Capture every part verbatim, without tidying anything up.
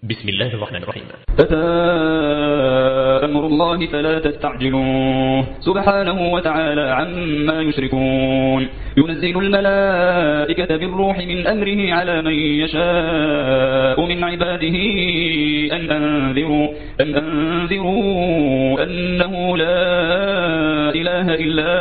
بسم الله الرحمن الرحيم. أتى أمر الله فلا تستعجلوه سبحانه وتعالى عما يشركون. ينزل الملائكة بالروح من أمره على من يشاء من عباده أن أنذروا, أن أنذروا أنه لا إله إلا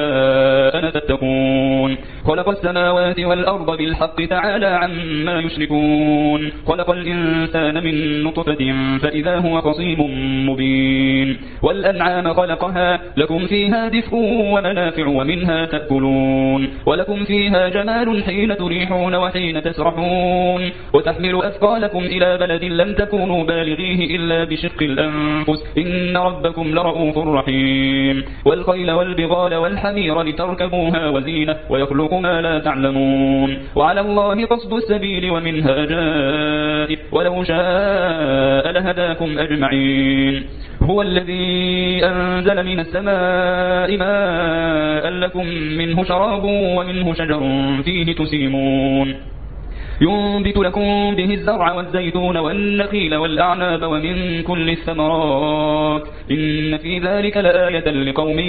أنا فاتقون. خلق السماوات والأرض بالحق تعالى عما يشركون. خلق الإنسان من نطفة فإذا هو خصيم مبين. والأنعام خلقها لكم فيها دفء ومنافع ومنها تأكلون. ولكم فيها جمال حين تريحون وحين تسرحون. وتحمل أثقالكم إلى بلد لم تكونوا بالغيه إلا بشق الأنفس إن ربكم لرؤوف رحيم. والخيل والبغال والحمير لتركبوها وزينة ويخلق ما لا تعلمون. وعلى الله قصد السبيل ومنها جائر ولو شاء لهداكم أجمعين. هو الذي أنزل من السماء ماء لكم منه شراب ومنه شجر فيه تسيمون. ينبت لكم به الزرع والزيتون والنخيل والأعناب ومن كل الثمرات إن في ذلك لآية لقوم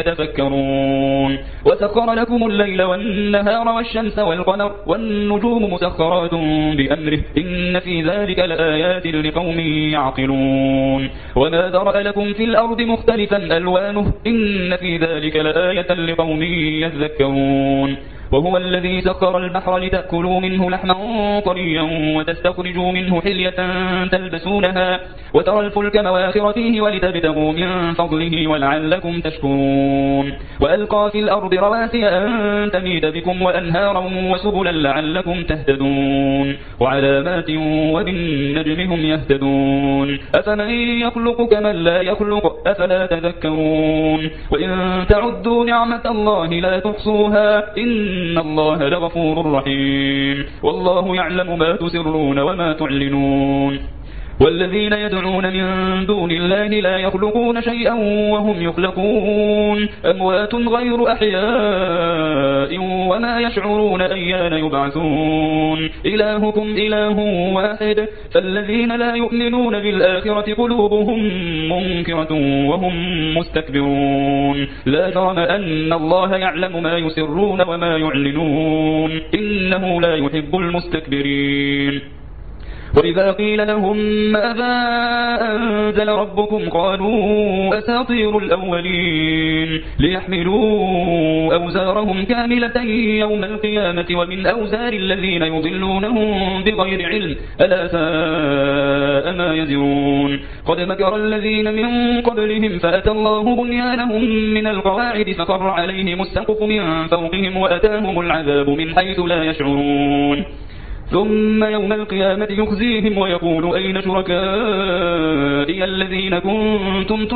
يتفكرون. وسخر لكم الليل والنهار والشمس والقمر والنجوم مسخرات بأمره إن في ذلك لآيات لقوم يعقلون. وما ذرأ لكم في الأرض مختلفا ألوانه إن في ذلك لآية لقوم يذكرون. وهو الذي سخر البحر لتأكلوا منه لحما طريا وتستخرجوا منه حلية تلبسونها وترى الفلك مواخر فيه ولتبتغوا من فضله ولعلكم تشكرون. وألقى في الأرض رواسي أن تميد بكم وأنهارا وسبلا لعلكم تهتدون. وعلامات وبالنجم هم يهتدون. أفمن يخلق كمن لا يخلق أفلا تذكرون. وإن تعدوا نعمة الله لا تحصوها إن إن الله لغفور رحيم. والله يعلم ما تسرون وما تعلنون. والذين يدعون من دون الله لا يخلقون شيئا وهم يخلقون. أموات غير أحياء وما يشعرون أيان يبعثون. إلهكم إله واحد فالذين لا يؤمنون بالآخرة قلوبهم منكرة وهم مستكبرون. لا جرم أن الله يعلم ما يسرون وما يعلنون إنه لا يحب المستكبرين. وإذا قيل لهم ماذا أنزل ربكم قالوا أساطير الأولين ليحملوا أوزارهم كاملة يوم القيامة ومن أوزار الذين يضلونهم بغير علم ألا ساء ما يزرون. قد مكر الذين من قبلهم فأتى الله بنيانهم من القواعد فخر عليهم السقف من فوقهم وأتاهم العذاب من حيث لا يشعرون. ثم يوم القيامة يخزيهم ويقول أين شركائي الذين كنتم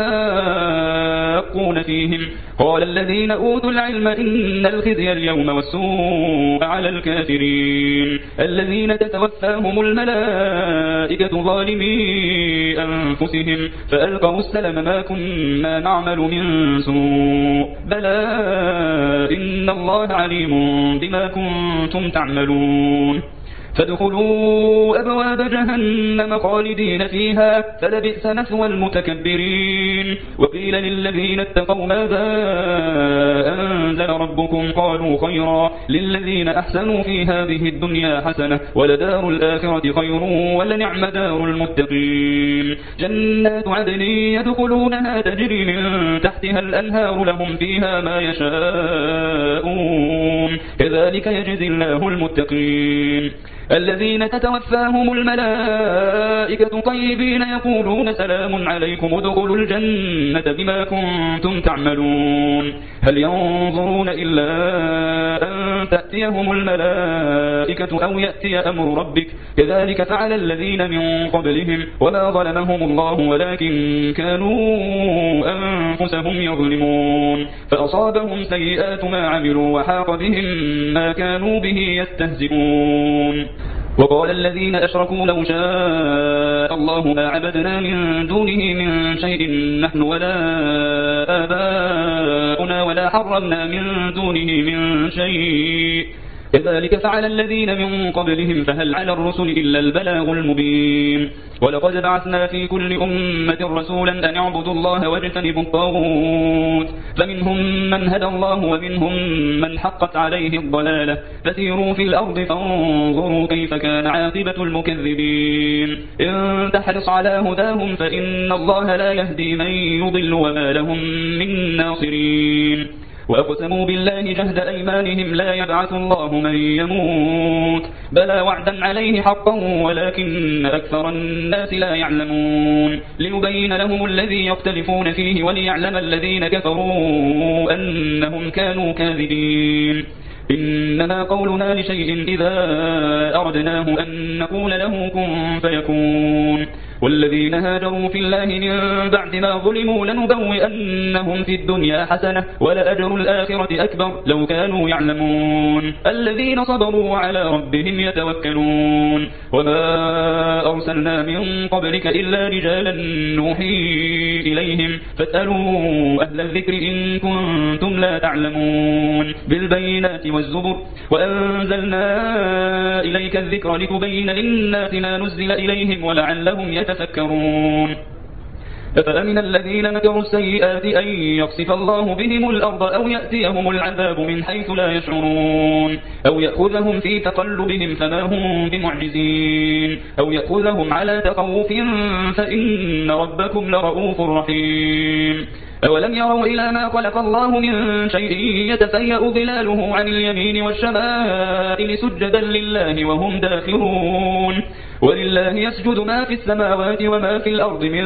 تشاقون فيهم قال الذين أوتوا العلم إن الخزي اليوم والسوء على الكافرين الذين تتوفاهم الملائكة ظالمي أنفسهم فألقوا السلم ما كنا نعمل من سوء بلى إن الله عليم بما كنتم تعملون. فادخلوا أبواب جهنم خالدين فيها فلبئس مثوى المتكبرين. وقيل للذين اتقوا ماذا أنزل ربكم قالوا خيرا للذين أحسنوا في هذه الدنيا حسنة ولدار الآخرة خير ولنعم دار المتقين. جنات عدن يدخلونها تجري من تحتها الأنهار لهم فيها ما يشاءون كذلك يجزي الله المتقين. الذين تتوفاهم الملائكة طيبين يقولون سلام عليكم ادخلوا الجنة بما كنتم تعملون. هل ينظرون إلا أن تأتيهم الملائكة أو يأتي أمر ربك كذلك فعل الذين من قبلهم وما ظلمهم الله ولكن كانوا أنفسهم يظلمون. فأصابهم سيئات ما عملوا وحاق بهم ما كانوا به يستهزئون. وقال الذين أشركوا لو شاء الله ما عبدنا من دونه من شيء نحن ولا آباؤنا ولا حرمنا من دونه من شيء كذلك فعل الذين من قبلهم فهل على الرسل إلا البلاغ المبين ولقد بعثنا في كل أمة رسولا أن اعبدوا الله واجتنبوا الطاغوت فمنهم من هدى الله ومنهم من حقت عليه الضلالة فسيروا في الأرض فانظروا كيف كان عاقبة المكذبين إن تحرص على هداهم فإن الله لا يهدي من يضل وما لهم من ناصرين وأقسموا بالله جهد أيمانهم لا يبعث الله من يموت بلى وعدا عليه حقا ولكن أكثر الناس لا يعلمون ليبين لهم الذي يختلفون فيه وليعلم الذين كفروا أنهم كانوا كاذبين إنما قولنا لشيء إذا أردناه أن نقول له كن فيكون والذين هاجروا في الله من بعد ما ظلموا لنبوئنهم في الدنيا حسنة ولأجر الآخرة أكبر لو كانوا يعلمون الذين صبروا على ربهم يتوكلون وما أرسلنا من قبلك إلا رجالا نوحي إليهم فاسألوا أهل الذكر إن كنتم لا تعلمون بالبينات والزبر وأنزلنا إليك الذكر لتبين للناس ما نزل إليهم ولعلهم يتفكرون أفأمن الذين مكروا السيئات أن يخسف الله بهم الأرض أو يأتيهم العذاب من حيث لا يشعرون أو يأخذهم في تقلبهم فما هم بمعجزين أو يأخذهم على تخوف فإن ربكم لرؤوف رحيم أولم يروا إلى ما خلق الله من شيء يتفيأ ظلاله عن اليمين والشمائل سجدا لله وهم داخرون ولله يسجد ما في السماوات وما في الأرض من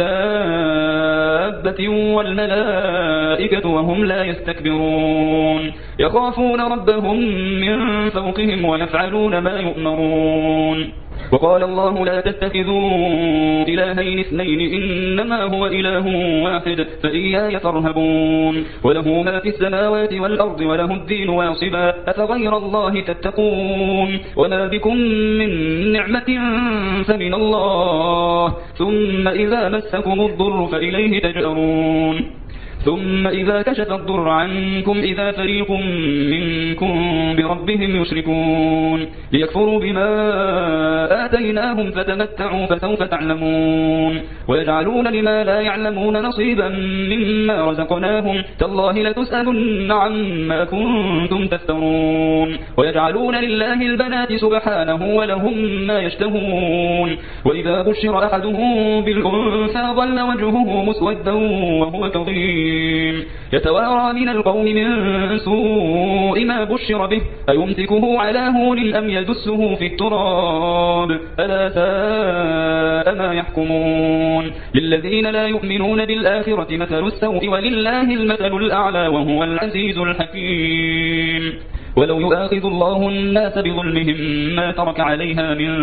دابة والملائكة وهم لا يستكبرون يخافون ربهم من فوقهم ويفعلون ما يؤمرون وقال الله لا تتخذوا إلهين اثنين إنما هو إله واحد فإياي فارهبون وله ما في السماوات والأرض وله الدين واصبا أفغير الله تتقون وما بكم من نعمة فمن الله ثم إذا مسكم الضر فإليه تجأرون ثم إذا كشف الضر عنكم إذا فريق منكم بربهم يشركون ليكفروا بما آتيناهم فتمتعوا فسوف تعلمون ويجعلون لما لا يعلمون نصيبا مما رزقناهم تالله لتسألن عما كنتم تفترون ويجعلون لله البنات سبحانه ولهم ما يشتهون وإذا بشر أحدهم بالأنثى ظل وجهه مسودا وهو كظيم يتوارى من القوم من سوء ما بشر به أيمسكه على هون أم يدسه في التراب ألا ساء ما يحكمون للذين لا يؤمنون بالآخرة مثل السوء ولله المثل الأعلى وهو العزيز الحكيم ولو يؤاخذ الله الناس بظلمهم ما ترك عليها من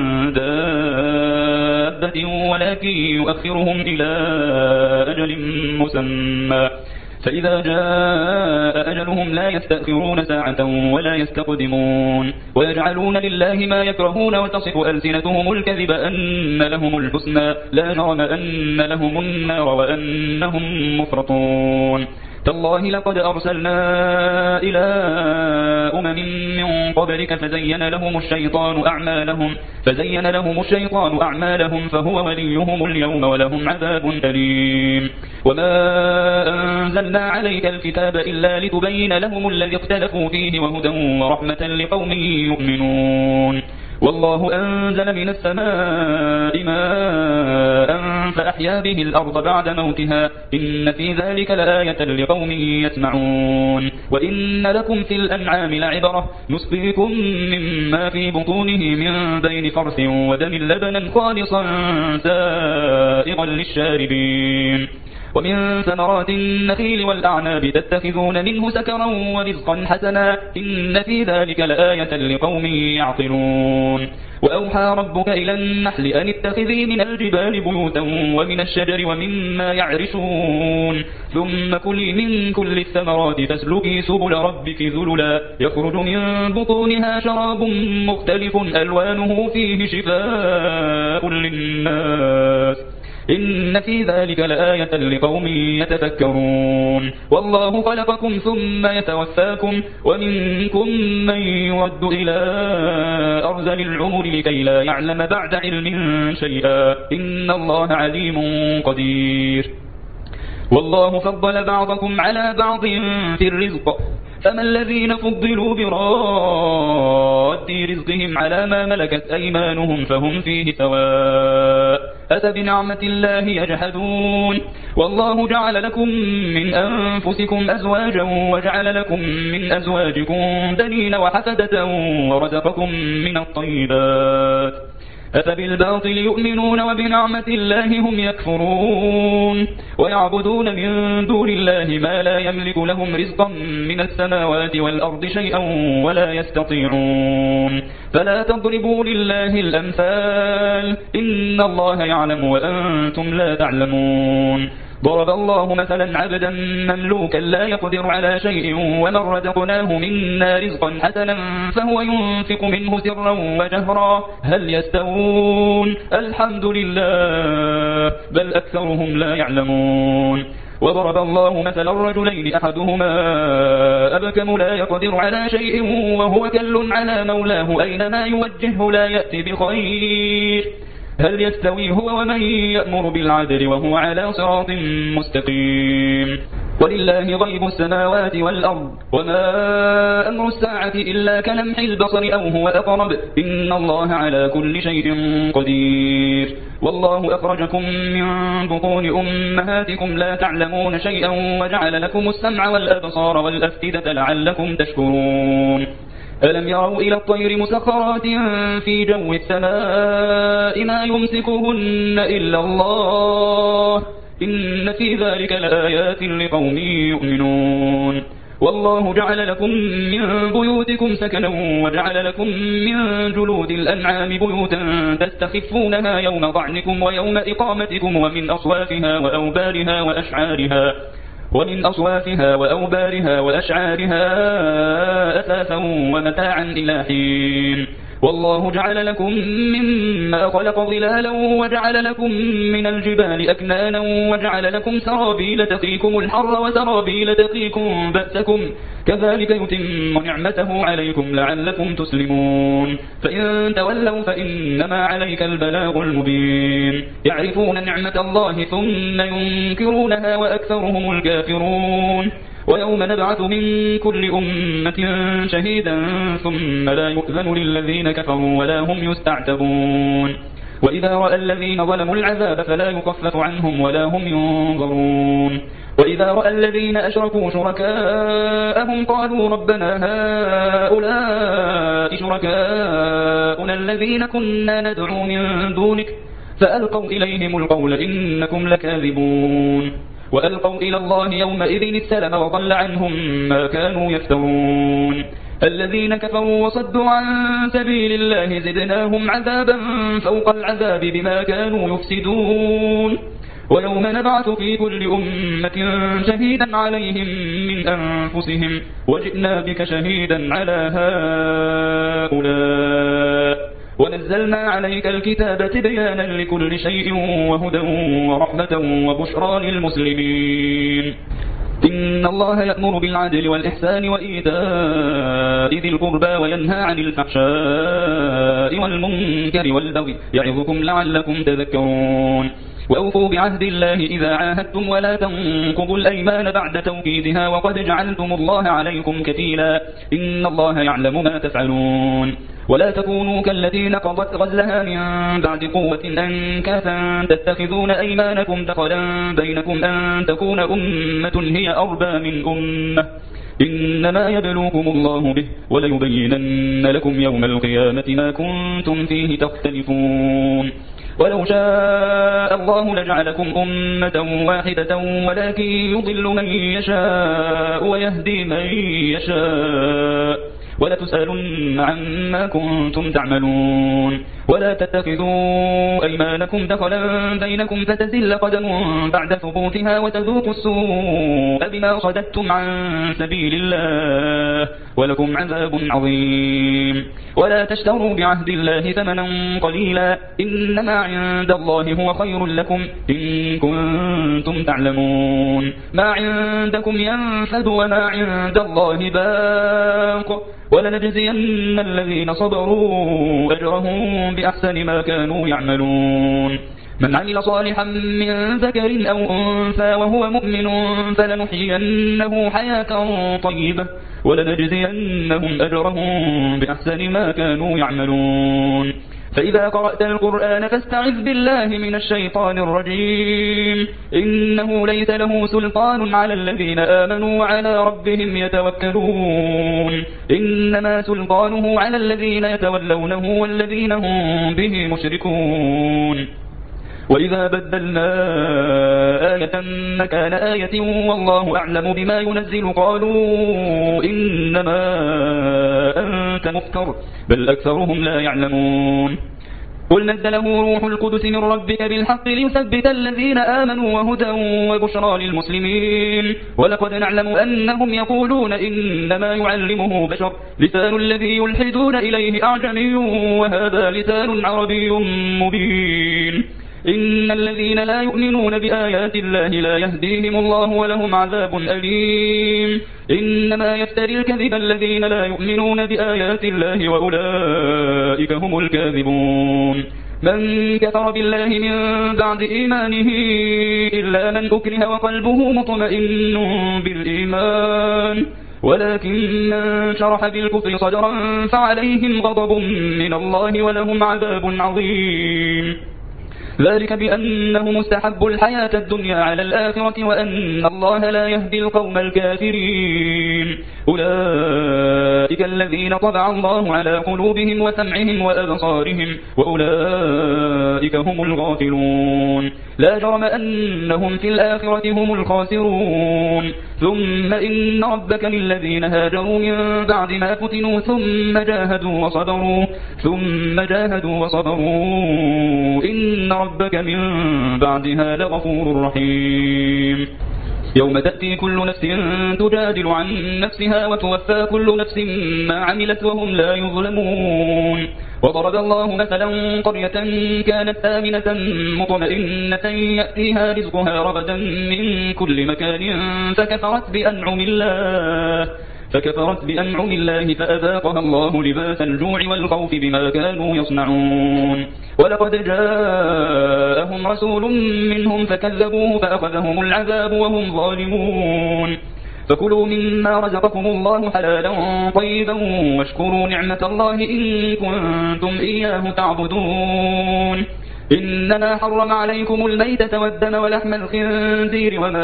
دابة ولكن يؤخرهم إلى أجل مسمى فإذا جاء أجلهم لا يستأخرون ساعة ولا يستقدمون ويجعلون لله ما يكرهون وتصف ألسنتهم الكذب أن لهم الحسنى لا جرم أن لهم النار وأنهم مفرطون تالله لقد أرسلنا إلى أمم من قبلك فزين لهم الشيطان أعمالهم فزين لهم الشيطان أعمالهم فهو وليهم اليوم ولهم عذاب أليم وما أنزلنا عليك الكتاب إلا لتبين لهم الذي اختلفوا فيه وهدى ورحمة لقوم يؤمنون والله أنزل من السماء ماء فأحيا به الأرض بعد موتها إن في ذلك لآية لقوم يسمعون وإن لكم في الأنعام لعبرة نسقيكم مما في بطونه من بين فرث ودم لبنا خالصا سائغا للشاربين ومن ثمرات النخيل والأعناب تتخذون منه سكرا ورزقا حسنا إن في ذلك لآية لقوم يعقلون وأوحى ربك إلى النحل أن اتخذي من الجبال بيوتا ومن الشجر ومما يعرشون ثم كلي من كل الثمرات فاسلكي سبل ربك ذللا يخرج من بطونها شراب مختلف ألوانه فيه شفاء للناس إن إن في ذلك لآية لقوم يتفكرون والله خلقكم ثم يتوفاكم ومنكم من يرد إلى أرذل العمر لكي لا يعلم بعد علم شيئا إن الله عليم قدير والله فضل بعضكم على بعض في الرزق فما الذين فضلوا براد رزقهم على ما ملكت أيمانهم فهم فيه سواء أفبنعمة الله يجحدون والله جعل لكم من أنفسكم أزواجا وجعل لكم من أزواجكم بنين وحفدة ورزقكم من الطيبات أفبالباطل يؤمنون وبنعمة الله هم يكفرون ويعبدون من دون الله ما لا يملك لهم رزقا من السماوات والأرض شيئا ولا يستطيعون فلا تضربوا لله الأمثال إن الله يعلم وأنتم لا تعلمون ضرب الله مثلا عبدا مملوكا لا يقدر على شيء ومن رزقناه منا رزقا حسنا فهو ينفق منه سرا وجهرا هل يستوون الحمد لله بل أكثرهم لا يعلمون وضرب الله مثلا الرجلين أحدهما أبكم لا يقدر على شيء وهو كل على مولاه أينما يوجهه لا يأتي بخير هل يستوي هو ومن يأمر بالعدل وهو على صراط مستقيم ولله غيب السماوات والأرض وما أمر الساعة إلا كلمح البصر أو هو أقرب إن الله على كل شيء قدير والله أخرجكم من بطون أمهاتكم لا تعلمون شيئا وجعل لكم السمع والأبصار والأفئدة لعلكم تشكرون ألم يروا إلى الطير مسخرات في جو السماء ما يمسكهن إلا الله إن في ذلك لآيات لقوم يؤمنون والله جعل لكم من بيوتكم سكنا وجعل لكم من جلود الأنعام بيوتا تستخفونها يوم ضعنكم ويوم إقامتكم ومن أصوافها وأوبارها وأشعارها ومن أصوافها وأوبارها وأشعارها أثاثا ومتاعا إلى حين والله جعل لكم مما خلق ظلالا وجعل لكم من الجبال أكنانا وجعل لكم سرابيل تقيكم الحر وسرابيل تقيكم بأسكم كذلك يتم نعمته عليكم لعلكم تسلمون فإن تولوا فإنما عليك البلاغ المبين يعرفون نعمة الله ثم ينكرونها وأكثرهم الكافرون ويوم نبعث من كل أمة شهيدا ثم لا يؤذن للذين كفروا ولا هم يستعتبون وإذا رأى الذين ظلموا العذاب فلا يخفف عنهم ولا هم ينظرون وإذا رأى الذين أشركوا شركاءهم قالوا ربنا هؤلاء شركاؤنا الذين كنا ندعو من دونك فألقوا إليهم القول إنكم لكاذبون وألقوا إلى الله يومئذ السلم وضل عنهم ما كانوا يفترون الذين كفروا وصدوا عن سبيل الله زدناهم عذابا فوق العذاب بما كانوا يفسدون ويوم نبعث في كل أمة شهيدا عليهم من أنفسهم وجئنا بك شهيدا على هؤلاء ونزلنا عليك الكتاب تبيانا لكل شيء وهدى ورحمة وبشرى للمسلمين إن الله يأمر بالعدل والإحسان وإيتاء ذي القربى وينهى عن الفحشاء والمنكر والبغي يعظكم لعلكم تذكرون وأوفوا بعهد الله إذا عاهدتم ولا تنقضوا الأيمان بعد توكيدها وقد جعلتم الله عليكم كفيلا إن الله يعلم ما تفعلون ولا تكونوا كالذين نقضت غزلها من بعد قوة أنكاثا تتخذون أيمانكم دخلا بينكم أن تكون أمة هي أربى من أمة إنما يبلوكم الله به وليبينن لكم يوم القيامة ما كنتم فيه تختلفون ولو شاء الله لجعلكم أمة واحدة ولكن يضل من يشاء ويهدي من يشاء ولتسألن عما كنتم تعملون ولا تتخذوا أيمانكم دخلا بينكم فتزل قدم بعد ثبوتها وتذوقوا السوء بما صددتم عن سبيل الله ولكم عذاب عظيم ولا تشتروا بعهد الله ثمنا قليلا إنما عند الله هو خير لكم إن كنتم تعلمون ما عندكم ينفد وما عند الله باق ولنجزين الذين صبروا أجرهم بأحسن ما كانوا يعملون من عمل صالحا من ذكر أو أنثى وهو مؤمن فلنحيينه حياة طيبة ولنجزينهم أجرهم بأحسن ما كانوا يعملون فإذا قرأت القرآن فاستعذ بالله من الشيطان الرجيم إنه ليس له سلطان على الذين آمنوا وعلى ربهم يتوكلون إنما سلطانه على الذين يتولونه والذين هم به مشركون وإذا بدلنا آية مكان آية والله أعلم بما ينزل قالوا إنما أنت مفتر بل أكثرهم لا يعلمون قل نزله روح القدس من ربك بالحق ليثبت الذين آمنوا وهدى وبشرى للمسلمين ولقد نعلم أنهم يقولون إنما يعلمه بشر لسان الذي يلحدون إليه أعجمي وهذا لسان عربي مبين إن الذين لا يؤمنون بآيات الله لا يهديهم الله ولهم عذاب أليم إنما يفتري الكذب الذين لا يؤمنون بآيات الله وأولئك هم الكاذبون من كفر بالله من بعد إيمانه إلا من أكره وقلبه مطمئن بالإيمان ولكن من شرح بالكفر صدرا فعليهم غضب من الله ولهم عذاب عظيم ذلك بأنه مستحب الحياة الدنيا على الآخرة وأن الله لا يهدي القوم الكافرين أولئك الذين طبع الله على قلوبهم وسمعهم وأبصارهم وأولئك هم الغافلون لا جرم أنهم في الآخرة هم الخاسرون ثم إن ربك للذين هاجروا من بعد ما فتنوا ثم جاهدوا وصبروا ثم جاهدوا وصبروا إن ربك من بعدها لغفور رحيم يوم تأتي كل نفس تجادل عن نفسها وتوفى كل نفس ما عملت وهم لا يظلمون وضرب الله مثلا قرية كانت آمنة مطمئنة يأتيها رزقها رغدا من كل مكان فكفرت بأنعم الله فكفرت بأنعم الله فأذاقها الله لباس الجوع والخوف بما كانوا يصنعون ولقد جاءهم رسول منهم فكذبوه فأخذهم العذاب وهم ظالمون فكلوا مما رزقكم الله حلالا طيبا واشكروا نعمة الله إن كنتم إياه تعبدون إنما حرم عليكم الميتة والدم ولحم الخنزير وما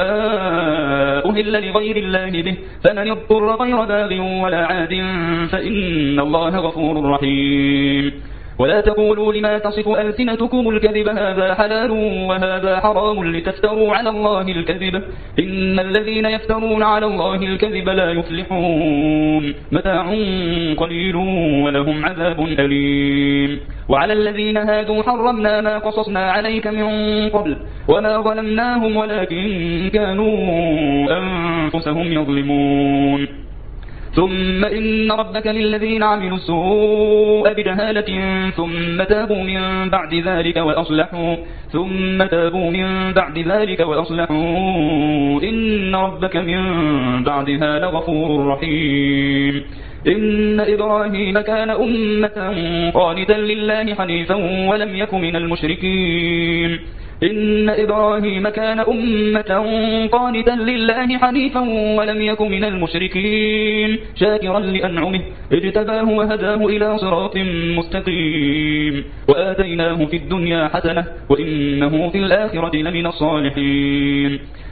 أهل لغير الله به فمن اضطر غير باغ ولا عاد فإن الله غفور رحيم ولا تقولوا لما تصف ألسنتكم الكذب هذا حلال وهذا حرام لتفتروا على الله الكذب إن الذين يفترون على الله الكذب لا يفلحون متاع قليل ولهم عذاب أليم وعلى الذين هادوا حرمنا ما قصصنا عليك من قبل وما ظلمناهم ولكن كانوا أنفسهم يظلمون ثم إن ربك للذين عملوا السوء بجهالة ثم تابوا من بعد ذلك وأصلحوا ثم تابوا من بعد ذلك وأصلحوا إن ربك من بعدها لغفور رحيم إن إبراهيم كان أمة قانتا لله حنيفا ولم يك من المشركين إن إبراهيم كان أمة قانتا لله حنيفا ولم يك من المشركين شاكرا لأنعمه اجتباه وهداه إلى صراط مستقيم وآتيناه في الدنيا حسنة وإنه في الآخرة لمن الصالحين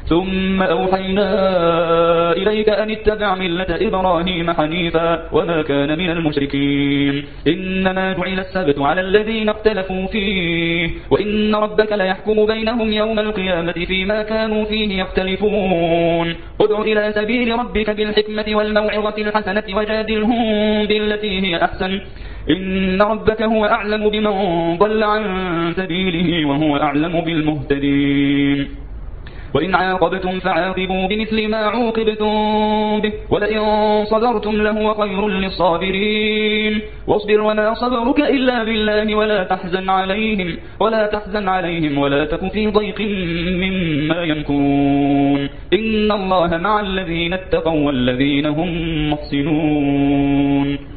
ثم أوحينا إليك أن اتبع ملة إبراهيم حنيفا وما كان من المشركين إنما جعل السبت على الذين اختلفوا فيه وإن ربك ليحكم بينهم يوم القيامة فيما كانوا فيه يختلفون ادع إلى سبيل ربك بالحكمة والموعظة الحسنة وجادلهم بالتي هي أحسن إن ربك هو أعلم بمن ضل عن سبيله وهو أعلم بالمهتدين وإن عاقبتم فعاقبوا بمثل ما عوقبتم به ولئن صبرتم لهو خير للصابرين واصبر وما صبرك إلا بالله ولا تحزن عليهم ولا تحزن عليهم ولا تك في ضيق مما يمكرون إن الله مع الذين اتقوا والذين هم محسنون.